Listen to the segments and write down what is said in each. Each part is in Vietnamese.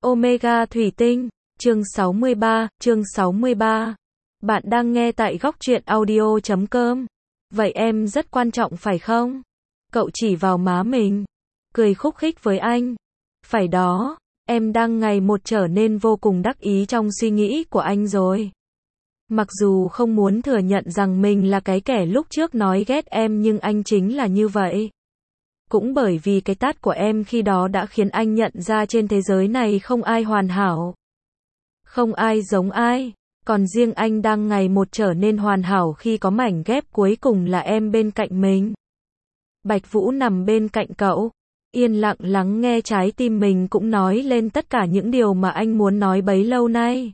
Omega Thủy Tinh, chương 63. Bạn đang nghe tại góc truyện audio.com. Vậy em rất quan trọng phải không? Cậu chỉ vào má mình, cười khúc khích với anh. Phải đó, em đang ngày một trở nên vô cùng đắc ý trong suy nghĩ của anh rồi. Mặc dù không muốn thừa nhận rằng mình là cái kẻ lúc trước nói ghét em, nhưng anh chính là như vậy. Cũng bởi vì cái tát của em khi đó đã khiến anh nhận ra trên thế giới này không ai hoàn hảo. Không ai giống ai. Còn riêng anh đang ngày một trở nên hoàn hảo khi có mảnh ghép cuối cùng là em bên cạnh mình. Bạch Vũ nằm bên cạnh cậu, yên lặng lắng nghe trái tim mình cũng nói lên tất cả những điều mà anh muốn nói bấy lâu nay.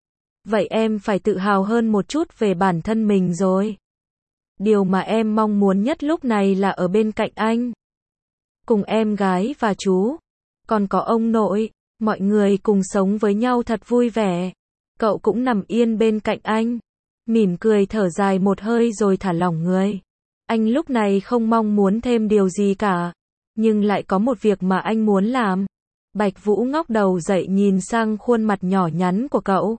Vậy em phải tự hào hơn một chút về bản thân mình rồi. Điều mà em mong muốn nhất lúc này là ở bên cạnh anh. Cùng em gái và chú, còn có ông nội, mọi người cùng sống với nhau thật vui vẻ. Cậu cũng nằm yên bên cạnh anh, mỉm cười thở dài một hơi rồi thả lỏng người. Anh lúc này không mong muốn thêm điều gì cả, nhưng lại có một việc mà anh muốn làm. Bạch Vũ ngóc đầu dậy nhìn sang khuôn mặt nhỏ nhắn của cậu.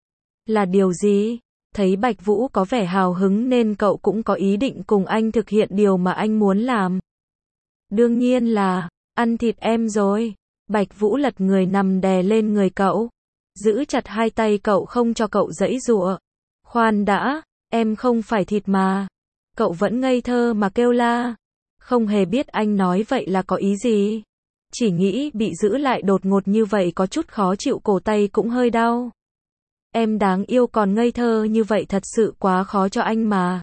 Là điều gì? Thấy Bạch Vũ có vẻ hào hứng nên cậu cũng có ý định cùng anh thực hiện điều mà anh muốn làm. Đương nhiên là ăn thịt em rồi. Bạch Vũ lật người nằm đè lên người cậu, giữ chặt hai tay cậu không cho cậu giãy giụa. Khoan đã, em không phải thịt mà. Cậu vẫn ngây thơ mà kêu la. Không hề biết anh nói vậy là có ý gì. Chỉ nghĩ bị giữ lại đột ngột như vậy có chút khó chịu, cổ tay cũng hơi đau. Em đáng yêu còn ngây thơ như vậy thật sự quá khó cho anh mà.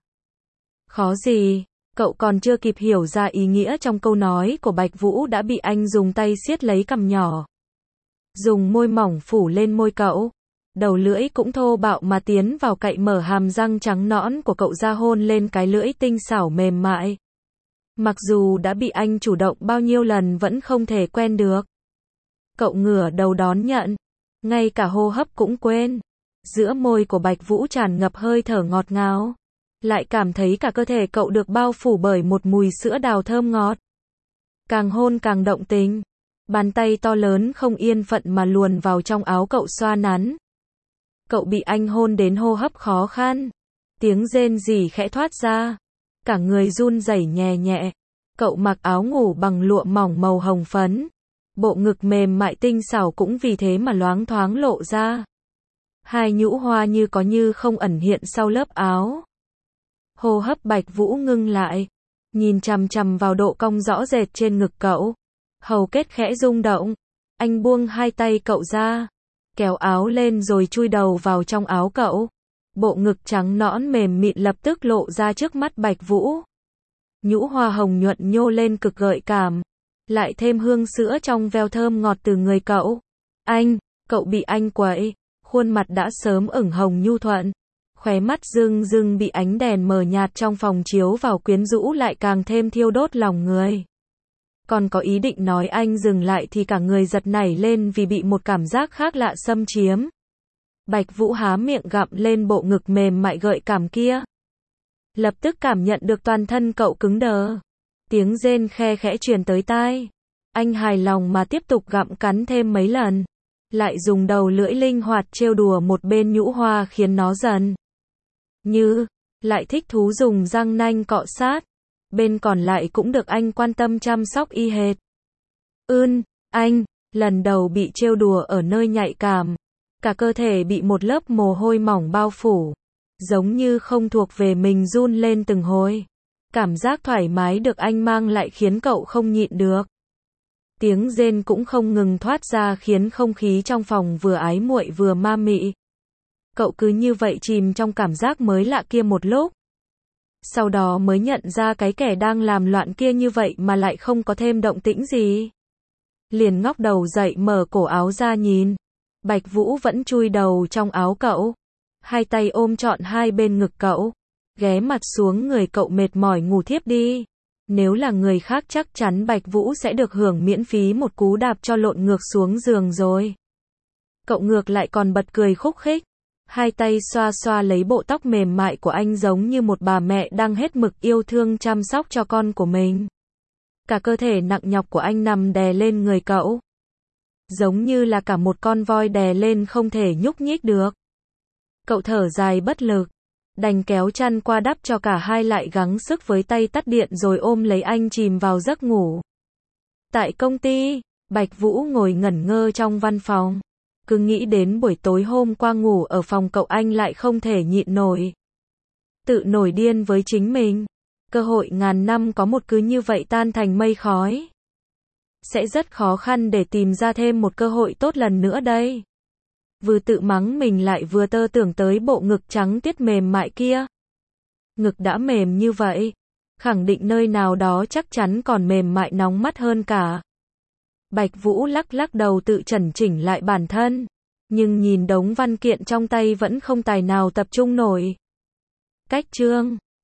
Khó gì? Cậu còn chưa kịp hiểu ra ý nghĩa trong câu nói của Bạch Vũ đã bị anh dùng tay siết lấy cằm nhỏ. Dùng môi mỏng phủ lên môi cậu. Đầu lưỡi cũng thô bạo mà tiến vào cậy mở hàm răng trắng nõn của cậu ra hôn lên cái lưỡi tinh xảo mềm mại. Mặc dù đã bị anh chủ động bao nhiêu lần vẫn không thể quen được. Cậu ngửa đầu đón nhận, ngay cả hô hấp cũng quên. Giữa môi của Bạch Vũ tràn ngập hơi thở ngọt ngào. Lại cảm thấy cả cơ thể cậu được bao phủ bởi một mùi sữa đào thơm ngọt. Càng hôn càng động tình. Bàn tay to lớn không yên phận mà luồn vào trong áo cậu xoa nắn. Cậu bị anh hôn đến hô hấp khó khăn. Tiếng rên rỉ khẽ thoát ra. Cả người run rẩy nhẹ nhẹ. Cậu mặc áo ngủ bằng lụa mỏng màu hồng phấn. Bộ ngực mềm mại tinh xảo cũng vì thế mà loáng thoáng lộ ra. Hai nhũ hoa như có như không ẩn hiện sau lớp áo. Hô hấp Bạch Vũ ngưng lại, nhìn chằm chằm vào độ cong rõ rệt trên ngực cậu. Hầu kết khẽ rung động. Anh buông hai tay cậu ra, kéo áo lên rồi chui đầu vào trong áo cậu. Bộ ngực trắng nõn mềm mịn lập tức lộ ra trước mắt Bạch Vũ. Nhũ hoa hồng nhuận nhô lên cực gợi cảm, lại thêm hương sữa trong veo thơm ngọt từ người cậu. Cậu bị anh quậy, khuôn mặt đã sớm ửng hồng nhu thuận. Khóe mắt rưng rưng bị ánh đèn mờ nhạt trong phòng chiếu vào quyến rũ lại càng thêm thiêu đốt lòng người. Còn có ý định nói anh dừng lại thì cả người giật nảy lên vì bị một cảm giác khác lạ xâm chiếm. Bạch Vũ há miệng gặm lên bộ ngực mềm mại gợi cảm kia. Lập tức cảm nhận được toàn thân cậu cứng đờ. Tiếng rên khe khẽ truyền tới tai. Anh hài lòng mà tiếp tục gặm cắn thêm mấy lần. Lại dùng đầu lưỡi linh hoạt trêu đùa một bên nhũ hoa khiến nó dần lại thích thú dùng răng nanh cọ sát. Bên còn lại cũng được anh quan tâm chăm sóc y hệt. Anh, lần đầu bị trêu đùa ở nơi nhạy cảm. Cả cơ thể bị một lớp mồ hôi mỏng bao phủ. Giống như không thuộc về mình run lên từng hồi. Cảm giác thoải mái được anh mang lại khiến cậu không nhịn được. Tiếng rên cũng không ngừng thoát ra khiến không khí trong phòng vừa ái muội vừa ma mị. Cậu cứ như vậy chìm trong cảm giác mới lạ kia một lúc. Sau đó mới nhận ra cái kẻ đang làm loạn kia như vậy mà lại không có thêm động tĩnh gì. Liền ngóc đầu dậy mở cổ áo ra nhìn. Bạch Vũ vẫn chui đầu trong áo cậu. Hai tay ôm trọn hai bên ngực cậu. Ghé mặt xuống người cậu mệt mỏi ngủ thiếp đi. Nếu là người khác chắc chắn Bạch Vũ sẽ được hưởng miễn phí một cú đạp cho lộn ngược xuống giường rồi. Cậu ngược lại còn bật cười khúc khích. Hai tay xoa xoa lấy bộ tóc mềm mại của anh giống như một bà mẹ đang hết mực yêu thương chăm sóc cho con của mình. Cả cơ thể nặng nhọc của anh nằm đè lên người cậu. giống như là cả một con voi đè lên không thể nhúc nhích được. Cậu thở dài bất lực, đành kéo chăn qua đắp cho cả hai lại gắng sức với tay tắt điện rồi ôm lấy anh chìm vào giấc ngủ. Tại công ty, Bạch Vũ ngồi ngẩn ngơ trong văn phòng. Cứ nghĩ đến buổi tối hôm qua ngủ ở phòng cậu anh lại không thể nhịn nổi. Tự nổi điên với chính mình. Cơ hội ngàn năm có một cứ như vậy tan thành mây khói. Sẽ rất khó khăn để tìm ra thêm một cơ hội tốt lần nữa đây. Vừa tự mắng mình lại vừa tơ tưởng tới bộ ngực trắng tiết mềm mại kia. Ngực đã mềm như vậy, khẳng định nơi nào đó chắc chắn còn mềm mại nóng mắt hơn cả. Bạch Vũ lắc lắc đầu tự chẩn chỉnh lại bản thân, nhưng nhìn đống văn kiện trong tay vẫn không tài nào tập trung nổi. Cách chương